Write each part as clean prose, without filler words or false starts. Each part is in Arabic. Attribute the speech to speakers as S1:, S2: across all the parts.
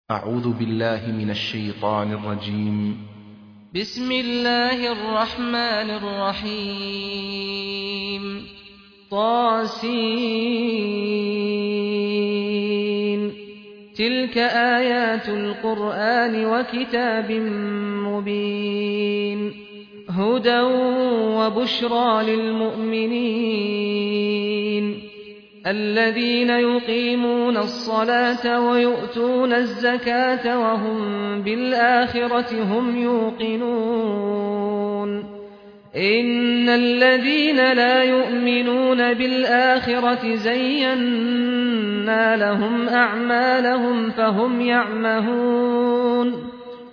S1: أعوذ بالله من الشيطان الرجيم.
S2: بسم الله الرحمن الرحيم. طاسين. تلك آيات القرآن وكتاب مبين، هدى وبشرى للمؤمنين الذين يقيمون الصلاة ويؤتون الزكاة وهم بالآخرة هم يوقنون. إن الذين لا يؤمنون بالآخرة زينا لهم أعمالهم فهم يعمهون.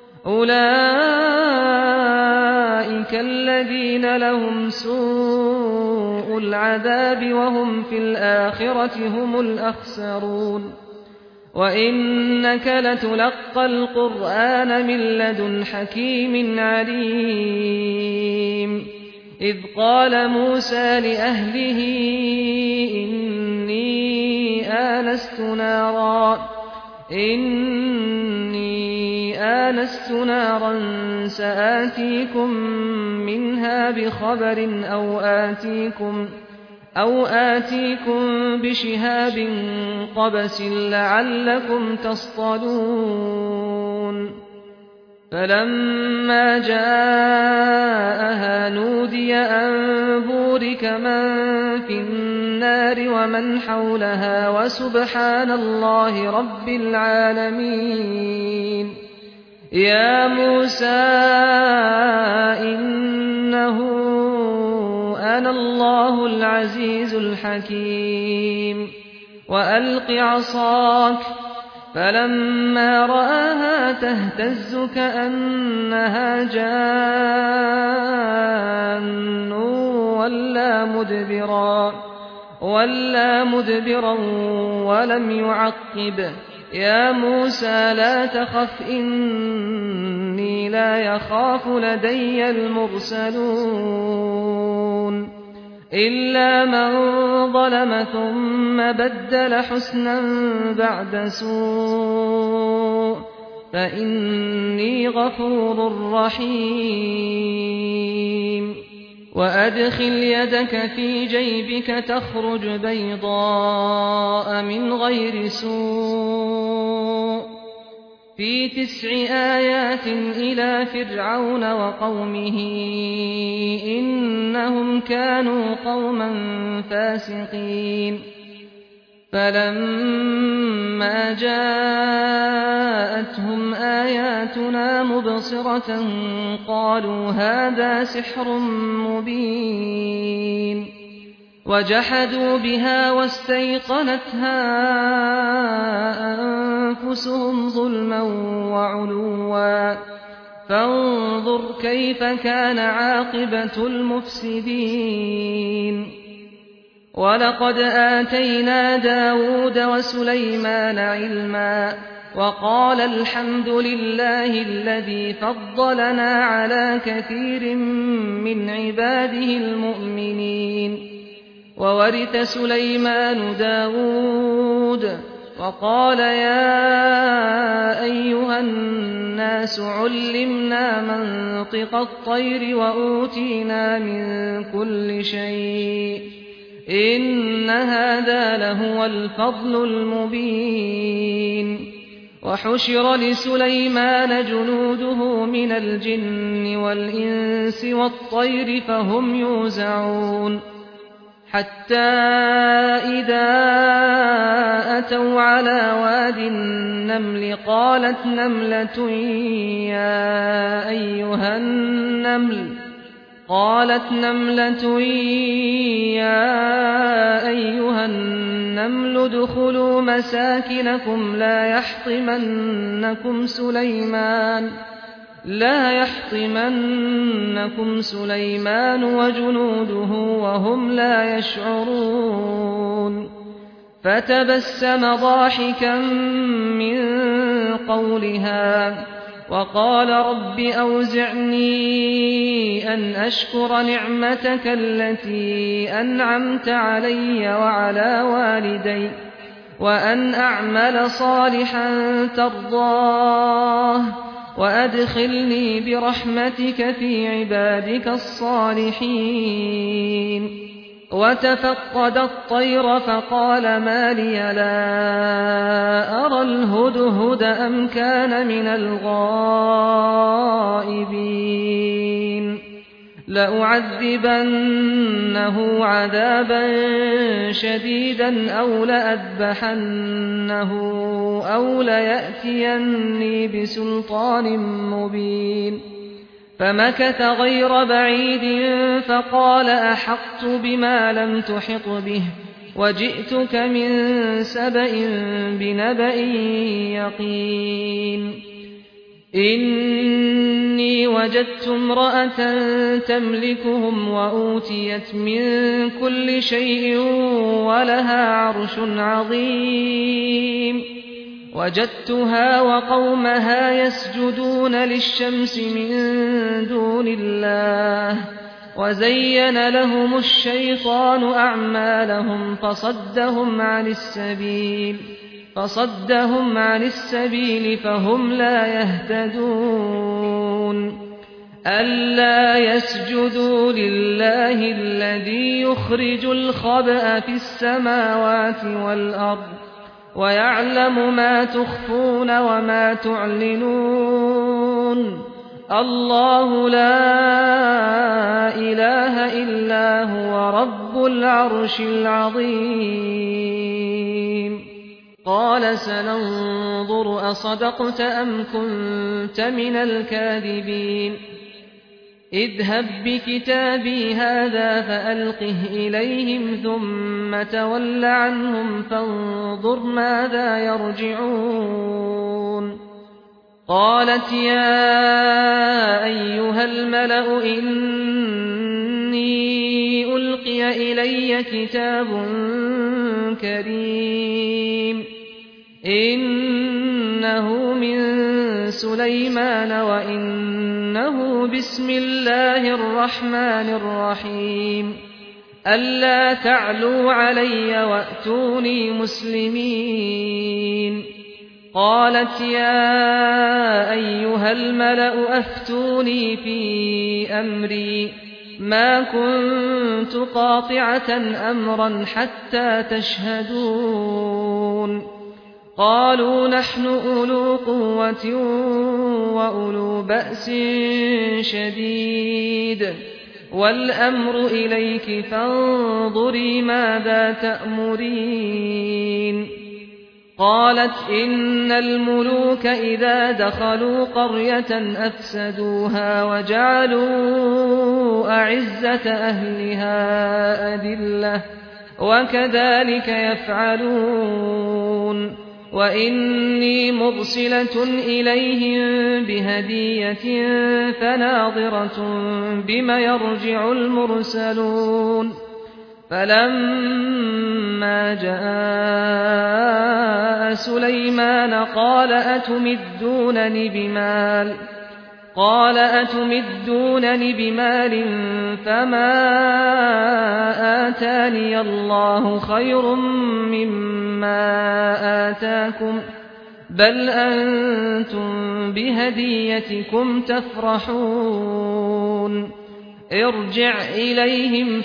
S2: أولئك الذين لهم سوء العذاب وهم في الآخرة هم الأخسرون. وإنك لتلقى القرآن من لدن حكيم عليم. إذ قال موسى لأهله إني آنست نارا سآتيكم منها بخبر أو آتيكم بشهاب قبس لعلكم تصطلون. فلما جاءها نودي أن بورك من في النار ومن حولها وسبحان الله رب العالمين. يا موسى إنه أنا الله العزيز الحكيم. وألق عصاك. فلما رآها تهتز كأنها جان ولا مدبرا ولم يعقب. يا موسى لا تخف إني لا يخاف لدي المرسلون. إلا من ظلم ثم بدل حسنا بعد سوء فإني غفور رحيم. وأدخل يدك في جيبك تخرج بيضاء من غير سوء في 9 آيات إلى فرعون وقومه إنهم كانوا قوما فاسقين. فلما جاءتهم آياتنا مبصرة قالوا هذا سحر مبين. وجحدوا بها واستيقنتها أنفسهم ظلما وعلوا فانظر كيف كان عاقبة المفسدين. ولقد آتينا داود وسليمان علما وقال الحمد لله الذي فضلنا على كثير من عباده المؤمنين. وورث سليمان داود وقال يا أيها الناس علمنا منطق الطير وأوتينا من كل شيء إن هذا لهو الفضل المبين. وحشر لسليمان جنوده من الجن والإنس والطير فهم يوزعون. حتى إذا أتوا على واد النمل قالت نملة يا أيها النمل ادخلوا مساكنكم لا يحطمنكم سليمان وجنوده وهم لا يشعرون. فتبسم ضاحكا من قولها وقال رب أوزعني أن أشكر نعمتك التي أنعمت علي وعلى والدي وأن أعمل صالحا ترضاه وأدخلني برحمتك في عبادك الصالحين. وتفقد الطير فقال ما لي لا أرى الهدهد أم كان من الغائبين لأعذبنه عذابا شديدا أو لأذبحنه أو ليأتيني بسلطان مبين. فمكث غير بعيد فقال أحطت بما لم تحط به وجئتك من سبأ بنبأ يقين. إني وجدت امرأة تملكهم وأوتيت من كل شيء ولها عرش عظيم. وجدتها وقومها يسجدون للشمس من دون الله وزين لهم الشيطان أعمالهم فصدهم عن السبيل فهم لا يهتدون. ألا يسجدوا لله الذي يخرج الخبأ في السماوات والأرض ويعلم ما تخفون وما تعلنون. الله لا إله إلا هو رب العرش العظيم. قال سننظر أصدقت أم كنت من الكاذبين. اذهب بكتابي هذا فألقه إليهم ثم تول عنهم فانظر ماذا يرجعون. قالت يا أيها الملأ إني ألقي إلي كتاب كريم إنه من سليمان وإنه بسم الله الرحمن الرحيم. ألا تعلوا علي وأتوني مسلمين. قالت يا أيها الملأ أفتوني في أمري ما كنت قاطعة أمرا حتى تشهدون. قالوا نحن أولو قوة وأولو بأس شديد والأمر إليك فانظري ماذا تأمرين. قالت إن الملوك إذا دخلوا قرية أفسدوها وجعلوا أعزة أهلها أذلة وكذلك يفعلون. وإني مرسلة إليهم بهدية فناظرة بما يرجع المرسلون. فلما جاء سليمان قال أتمدونني بمال فما آتاني الله خير مما آتاكم بل أنتم بهديتكم تفرحون. ارجع إليهم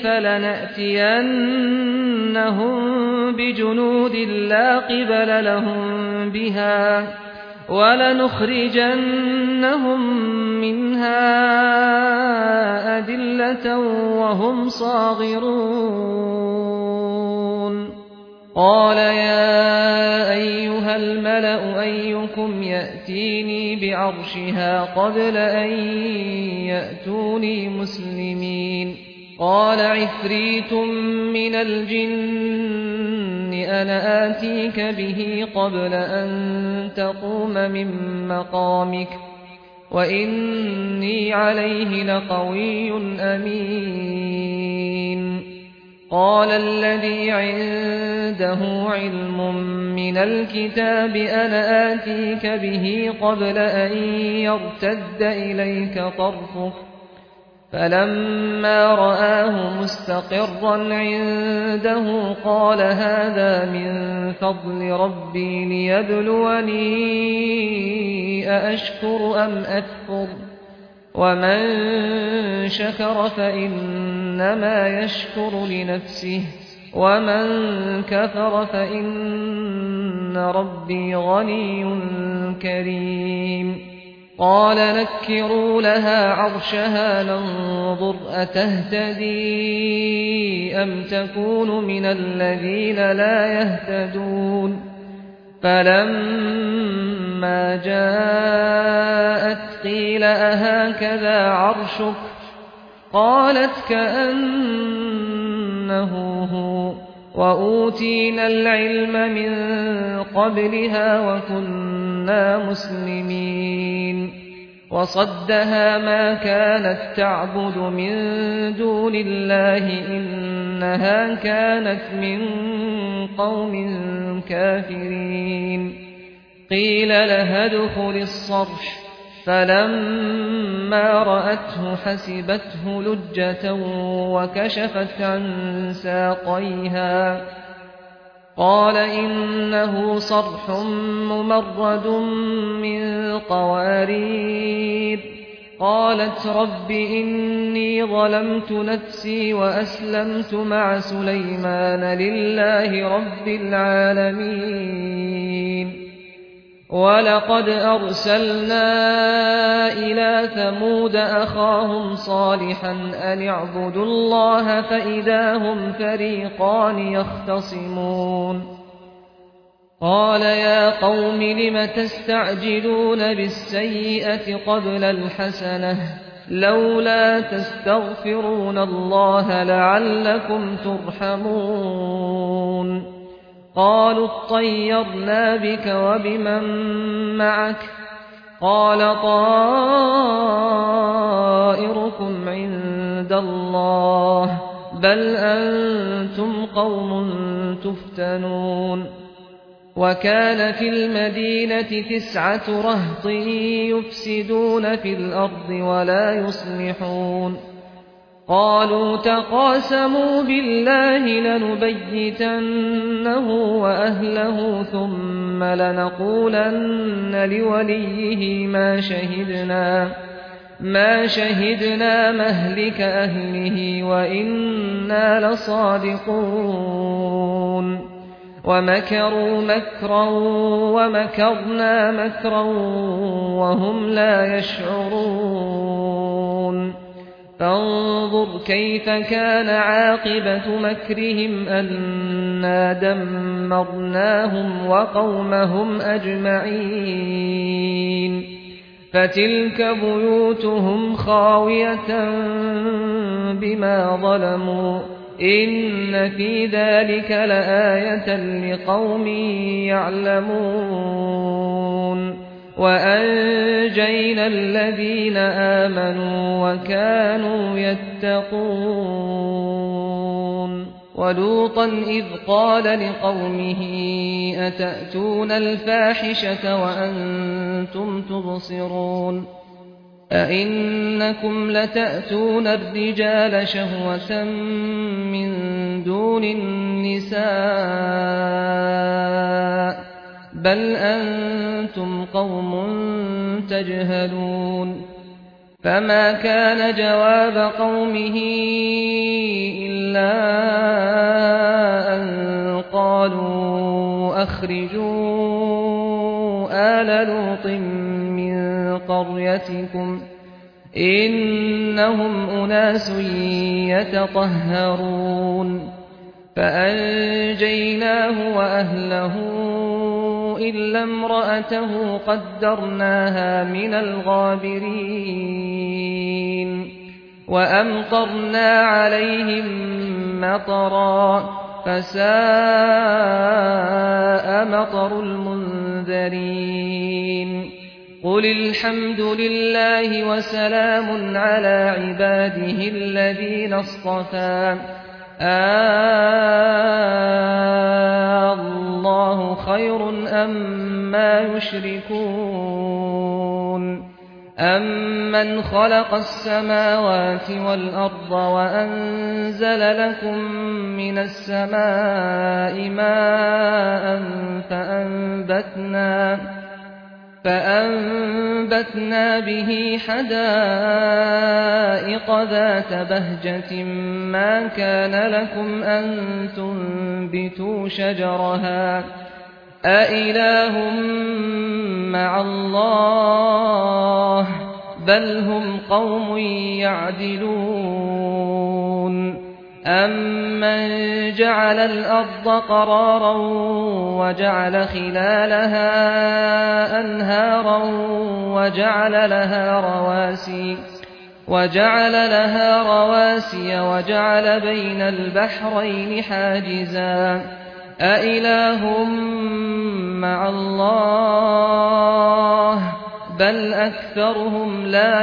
S2: فلنأتينهم بجنود لا قبل لهم بها ولنخرجنهم منها أذلة وهم صاغرون. قال يا أيها الملأ أيكم يأتيني بعرشها قبل أن يأتوني مسلمين. قال عفريت من الجن أنا آتيك به قبل أن تقوم من مقامك وإني عليه لقوي أمين. قال الذي عنده علم من الكتاب أنا آتيك به قبل أن يرتد إليك طرفك فلما رآه مستقرا عنده قال هذا من فضل ربي ليبلوني أأشكر أم أكفر ومن شكر فإنما يشكر لنفسه ومن كفر فإن ربي غني كريم قال نكروا لها عرشها ننظر أتهتدي أم تكون من الذين لا يهتدون فلما جاءت قيل أهكذا عرشك قالت كأنه هو وأوتينا العلم من قبلها وكنا مسلمين وصدها ما كانت تعبد من دون الله إنها كانت من قوم كافرين قيل لها ادخل الصرح فلما رأته حسبته لجة وكشفت عن ساقيها قال إنه صرح ممرد من قوارير قالت رب إني ظلمت نفسي وأسلمت مع سليمان لله رب العالمين ولقد أرسلنا إلى ثمود أخاهم صالحا أن اعبدوا الله فإذا هم فريقان يختصمون قال يا قوم لم تستعجلون بالسيئة قبل الحسنة لولا تستغفرون الله لعلكم ترحمون قالوا اطيرنا بك وبمن معك قال طائركم عند الله بل أنتم قوم تفتنون وكان في المدينة 9 رهط يفسدون في الأرض ولا يصلحون قالوا تقاسموا بالله لنبيتنه وأهله ثم لنقولن لوليه ما شهدنا مهلك أهله وإنا لصادقون ومكروا مكرا ومكرنا مكرا وهم لا يشعرون فانظر كيف كان عاقبة مكرهم أنا دمرناهم وقومهم أجمعين فتلك بيوتهم خاوية بما ظلموا إن في ذلك لآية لقوم يعلمون وأنجينا الذين آمنوا وكانوا يتقون ولوطا إذ قال لقومه أتأتون الفاحشة وأنتم تبصرون أئنكم لتأتون الرجال شهوة من دون النساء بل أنتم قوم تجهلون فما كان جواب قومه إلا أن قالوا أخرجوا آل لوط من قريتكم إنهم أناس يتطهرون فأنجيناه وأهله إلا امرأته قدرناها من الغابرين وأمطرنا عليهم مطرا فساء مطر المنذرين قل الحمد لله وسلام على عباده الذين اصطفى الله خير أما يشركون أَمَّنْ خَلَقَ السَّمَاوَاتِ وَالْأَرْضَ وَأَنزَلَ لَكُم مِّنَ السَّمَاءِ مَاءً فَأَنبَتْنَا بِهِ حَدَائِقَ ذَاتَ بَهْجَةٍ مَّا كَانَ لَكُمْ أَن تُنبِتُوا شَجَرَهَا ۗ أَإِلَٰهٌ مَّعَ اللَّهِ ۚ بَلْ هُمْ قَوْمٌ يَعْدِلُونَ أَمَّن جَعَلَ الْأَرْضَ قَرَارًا وَجَعَلَ خِلَالَهَا أَنْهَارًا وَجَعَلَ لَهَا رَوَاسِيَ وَجَعَلَ بَيْنَ الْبَحْرَيْنِ حَاجِزًا ۗ أَإِلَٰهٌ مَّعَ اللَّهِ ۚ بَلْ أَكْثَرُهُمْ لَا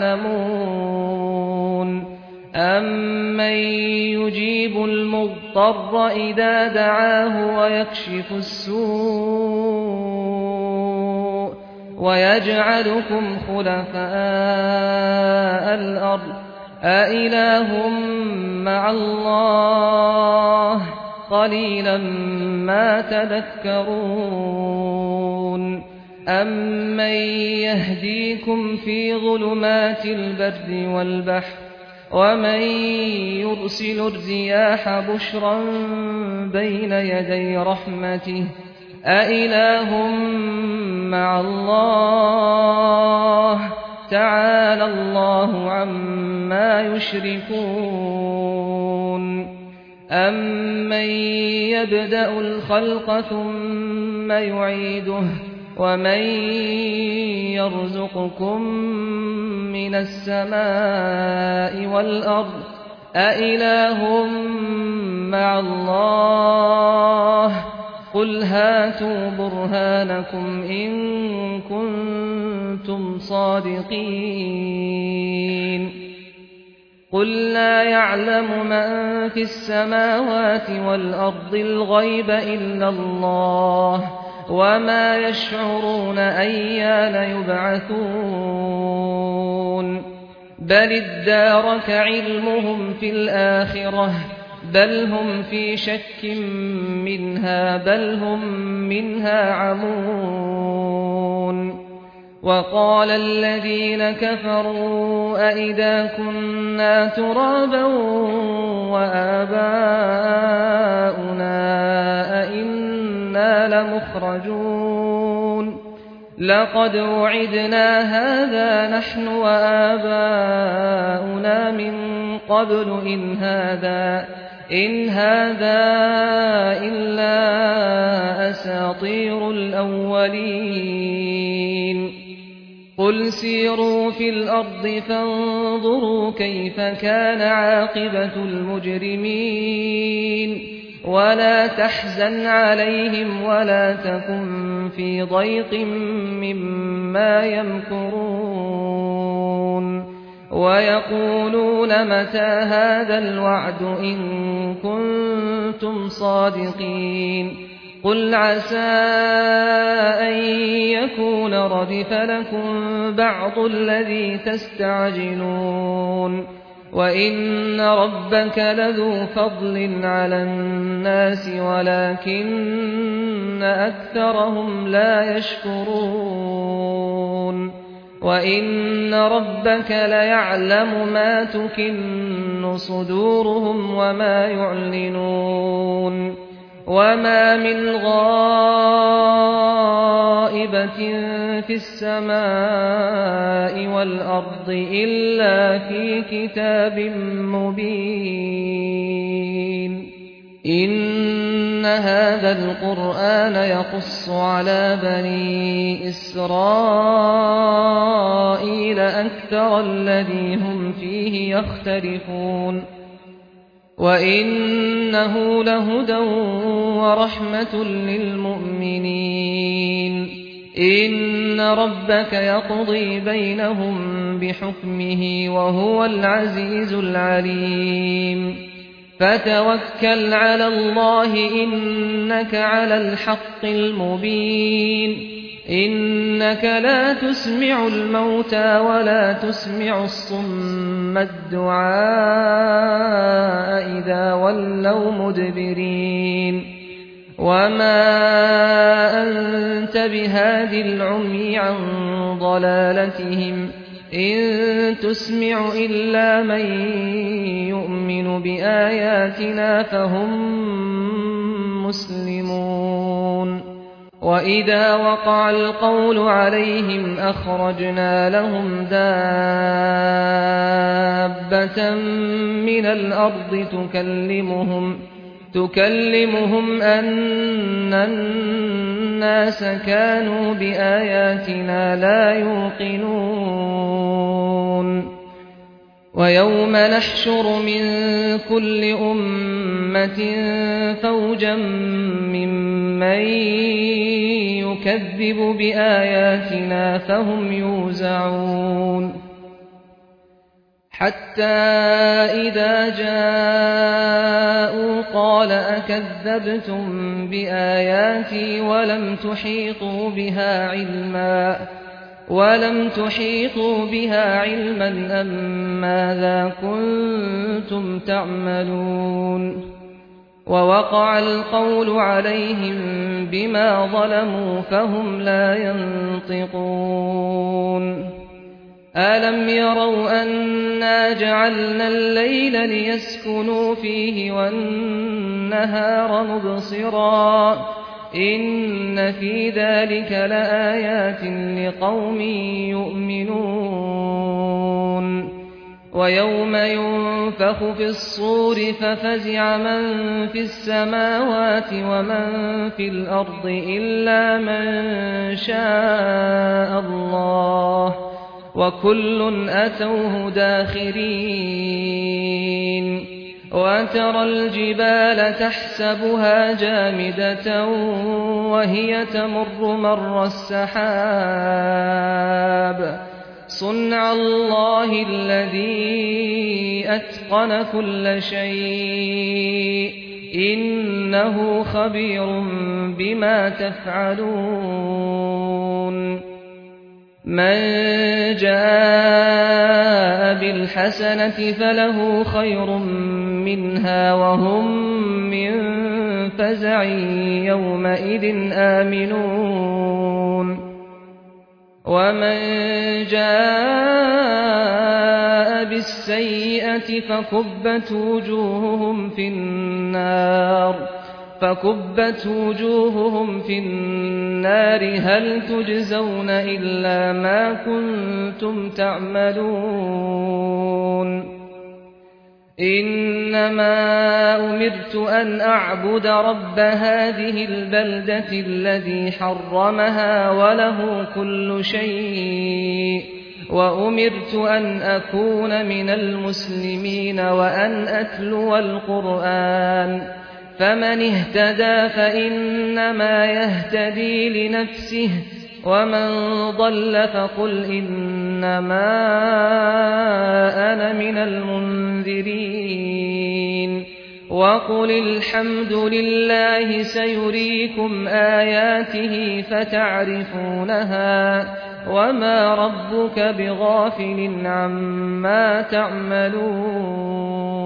S2: يَعْلَمُونَ أَمَّن يُجِيبُ الْمُضْطَرَّ إِذَا دَعَاهُ وَيَكْشِفُ السُّوءَ وَيَجْعَلُكُمْ خُلَفَاءَ الْأَرْضِ أَإِلَٰهٌ مَّعَ اللَّهِ ۚ قَلِيلًا مَّا تَذَكَّرُونَ أَمَّن يَهْدِيكُمْ فِي ظُلُمَاتِ الْبَرِّ وَالْبَحْرِ وَمَن يُرْسِلُ الرِّيَاحَ بُشْرًا بَيْنَ يَدَيْ رَحْمَتِهِ أَإِلَٰهٌ مَّعَ اللَّهِ ۚ تَعَالَى اللَّهُ عَمَّا يُشْرِكُونَ أَمَّن يَبْدَأُ الْخَلْقَ ثُمَّ يُعِيدُهُ وَمَن يَرْزُقُكُم مِّنَ السَّمَاءِ وَالْأَرْضِ أَإِلَٰهٌ مَّعَ اللَّهِ ۚ قُلْ هَاتُوا بُرْهَانَكُمْ إِن كُنتُمْ صَادِقِينَ قُل لَّا يَعْلَمُ مَن فِي السَّمَاوَاتِ وَالْأَرْضِ الْغَيْبَ إِلَّا اللَّهُ ۚ وَمَا يَشْعُرُونَ أَيَّانَ يُبْعَثُونَ بَلِ ادَّارَكَ عِلْمُهُمْ فِي الْآخِرَةِ ۚ بَلْ هُمْ فِي شَكٍّ مِّنْهَا بَلْ هُم مِّنْهَا عَمُونَ وَقَالَ الَّذِينَ كَفَرُوا أَإِذَا كُنَّا تُرَابًا وَآبَاؤُنَا أَإِنَّا لَمُخْرَجُونَ لَقَدْ وُعِدْنَا هَٰذَا نَحْنُ وَآبَاؤُنَا مِن قَبْلُ إِنْ هَٰذَا إِلَّا أَسَاطِيرُ الْأَوَّلِينَ قُلْ سِيرُوا فِي الْأَرْضِ فَانظُرُوا كَيْفَ كَانَ عَاقِبَةُ الْمُجْرِمِينَ وَلَا تَحْزَنْ عَلَيْهِمْ وَلَا تَكُن فِي ضَيْقٍ مِّمَّا يَمْكُرُونَ وَيَقُولُونَ مَتَىٰ هَٰذَا الْوَعْدُ إِن كُنتُمْ صَادِقِينَ قُلْ عَسَىٰ أَن يَكُونَ رَدِفَ لَكُم بَعْضُ الَّذِي تَسْتَعْجِلُونَ وَإِنَّ رَبَّكَ لَذُو فَضْلٍ عَلَى النَّاسِ وَلَٰكِنَّ أَكْثَرَهُمْ لَا يَشْكُرُونَ وَإِنَّ رَبَّكَ لَيَعْلَمُ مَا تُكِنُّ صُدُورُهُمْ وَمَا يُعْلِنُونَ وَمَا مِنْ غَائِبَةٍ فِي السَّمَاءِ وَالْأَرْضِ إِلَّا فِي كِتَابٍ مُّبِينٍ إِنَّ هَٰذَا الْقُرْآنَ يَقُصُّ عَلَىٰ بَنِي إِسْرَائِيلَ أَكْثَرَ الَّذِي هُمْ فِيهِ يَخْتَلِفُونَ وَإِنَّهُ لَهُدًى وَرَحْمَةٌ لِّلْمُؤْمِنِينَ إِنَّ رَبَّكَ يَقْضِي بَيْنَهُم بِحُكْمِهِ وَهُوَ الْعَزِيزُ الْعَلِيمُ فَتَوَكَّلْ عَلَى اللَّهِ إِنَّكَ عَلَى الْحَقِّ الْمُبِينِ إنك لا تسمع الموتى ولا تسمع الصم الدعاء إذا ولوا مدبرين وما أنت بهاد العمي عن ضلالتهم إن تسمع إلا من يؤمن بآياتنا فهم مسلمون وإذا وقع القول عليهم أخرجنا لهم دابة من الأرض تكلمهم أن الناس كانوا بآياتنا لا يوقنون ويوم نحشر من كل أمة فوجا ممن يكذب بآياتنا فهم يوزعون حتى إذا جاءوا قال أكذبتم بآياتي ولم تحيطوا بها علما أم ماذا كنتم تعملون ووقع القول عليهم بما ظلموا فهم لا ينطقون ألم يروا أنا جعلنا الليل ليسكنوا فيه والنهار مبصرا إن في ذلك لآيات لقوم يؤمنون ويوم ينفخ في الصور ففزع من في السماوات ومن في الأرض إلا من شاء الله وكل أتوه داخرين وترى الجبال تحسبها جامدة وهي تمر مر السحاب صنع الله الذي أتقن كل شيء إنه خبير بما تفعلون من جاء بالحسنة فله خير منها وهم من فزع يومئذ آمنون ومن جاء بالسيئة فكبت وجوههم في النار هل تجزون إلا ما كنتم تعملون إنما أمرت أن أعبد رب هذه البلدة الذي حرمها وله كل شيء وأمرت أن أكون من المسلمين وأن أتلو القرآن فمن اهتدى فإنما يهتدي لنفسه ومن ضل فقل إنما أنا من المنذرين وقل الحمد لله سيريكم آياته فتعرفونها وما ربك بغافل عما تعملون